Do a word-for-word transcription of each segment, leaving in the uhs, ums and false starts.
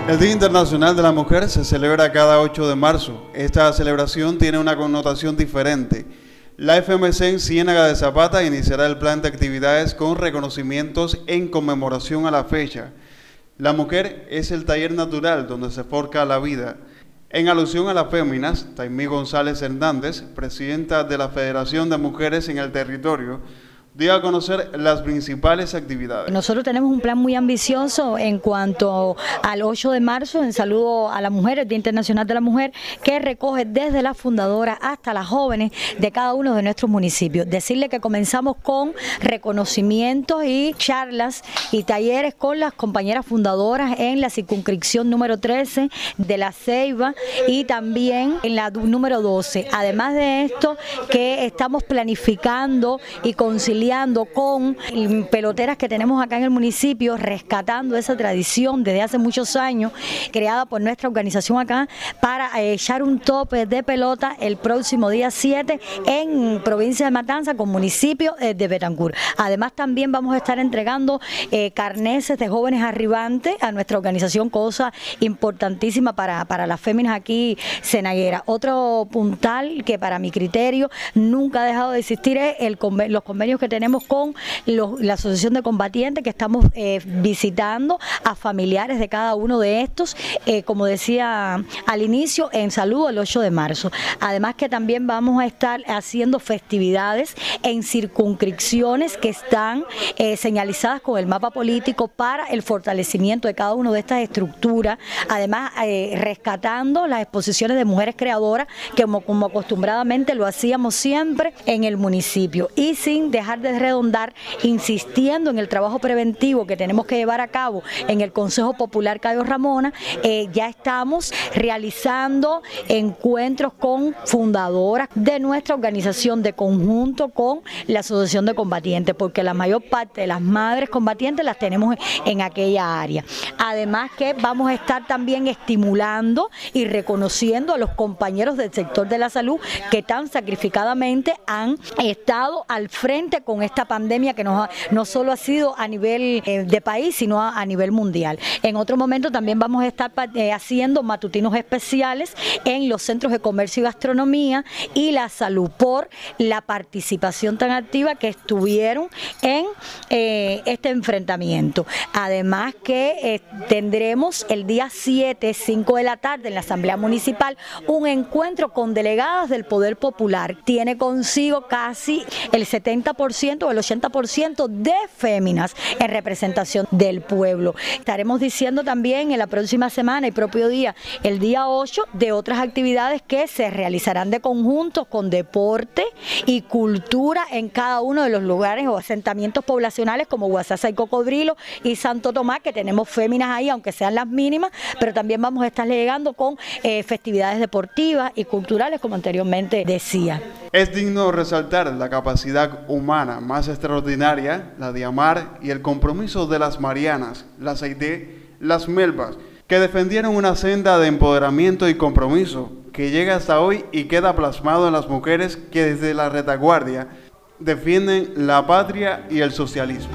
El Día Internacional de la Mujer se celebra cada ocho de marzo. Esta celebración tiene una connotación diferente. La F M C en Ciénaga de Zapata iniciará el plan de actividades con reconocimientos en conmemoración a la fecha. La mujer es el taller natural donde se forja la vida. En alusión a las féminas, Taimí González Hernández, presidenta de la Federación de Mujeres en el Territorio, dio a conocer las principales actividades. Nosotros tenemos un plan muy ambicioso en cuanto al ocho de marzo, en saludo a la mujer, el Día Internacional de la Mujer, que recoge desde las fundadoras hasta las jóvenes de cada uno de nuestros municipios. Decirle que comenzamos con reconocimientos y charlas y talleres con las compañeras fundadoras en la circunscripción número trece de La Ceiba y también en la número doce. Además de esto, que estamos planificando y conciliando con peloteras que tenemos acá en el municipio, rescatando esa tradición desde hace muchos años, creada por nuestra organización acá, para echar un tope de pelota el próximo día siete en provincia de Matanza con municipio de Betancur. Además también vamos a estar entregando eh, carneses de jóvenes arribantes a nuestra organización, cosa importantísima para, para las féminas aquí cenagueras. Otro puntal que para mi criterio nunca ha dejado de existir es el, los convenios que tenemos con los, la Asociación de Combatientes, que estamos eh, visitando a familiares de cada uno de estos, eh, como decía al inicio, en saludo el ocho de marzo. Además que también vamos a estar haciendo festividades en circunscripciones que están eh, señalizadas con el mapa político para el fortalecimiento de cada una de estas estructuras, además eh, rescatando las exposiciones de mujeres creadoras, que como, como acostumbradamente lo hacíamos siempre en el municipio, y sin dejar de redondar, insistiendo en el trabajo preventivo que tenemos que llevar a cabo en el Consejo Popular Cayo Ramona. Eh, ya estamos realizando encuentros con fundadoras de nuestra organización, de conjunto con la Asociación de Combatientes, porque la mayor parte de las madres combatientes las tenemos en aquella área. Además que vamos a estar también estimulando y reconociendo a los compañeros del sector de la salud que tan sacrificadamente han estado al frente con esta pandemia que nos ha, no solo ha sido a nivel eh, de país, sino a, a nivel mundial. En otro momento también vamos a estar eh, haciendo matutinos especiales en los centros de comercio y gastronomía y la salud, por la participación tan activa que estuvieron en eh, este enfrentamiento. Además que eh, tendremos el día siete, cinco de la tarde en la Asamblea Municipal, un encuentro con delegadas del Poder Popular. Tiene consigo casi el setenta por ciento o el ochenta por ciento de féminas en representación del pueblo. Estaremos diciendo también en la próxima semana y propio día, el día ocho, de otras actividades que se realizarán de conjunto con deporte y cultura en cada uno de los lugares o asentamientos poblacionales como Guasasa y Cocodrilo y Santo Tomás, que tenemos féminas ahí, aunque sean las mínimas, pero también vamos a estar llegando con eh, festividades deportivas y culturales, como anteriormente decía. Es digno resaltar la capacidad humana más extraordinaria, la de amar, y el compromiso de las Marianas, las Aidé, las Melbas, que defendieron una senda de empoderamiento y compromiso que llega hasta hoy y queda plasmado en las mujeres que desde la retaguardia defienden la patria y el socialismo.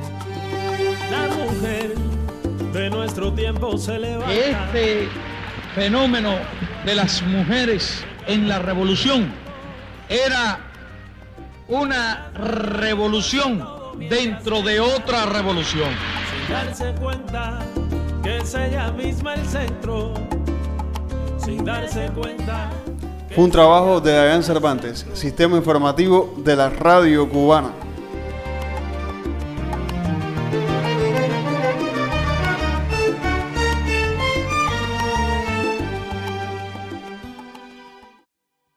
La mujer de nuestro tiempo se levanta. Este fenómeno de las mujeres en la revolución era una revolución dentro de otra revolución. Sin darse cuenta que es ella misma el centro. Sin darse cuenta. Fue un trabajo de Dayan Cervantes, Sistema Informativo de la Radio Cubana.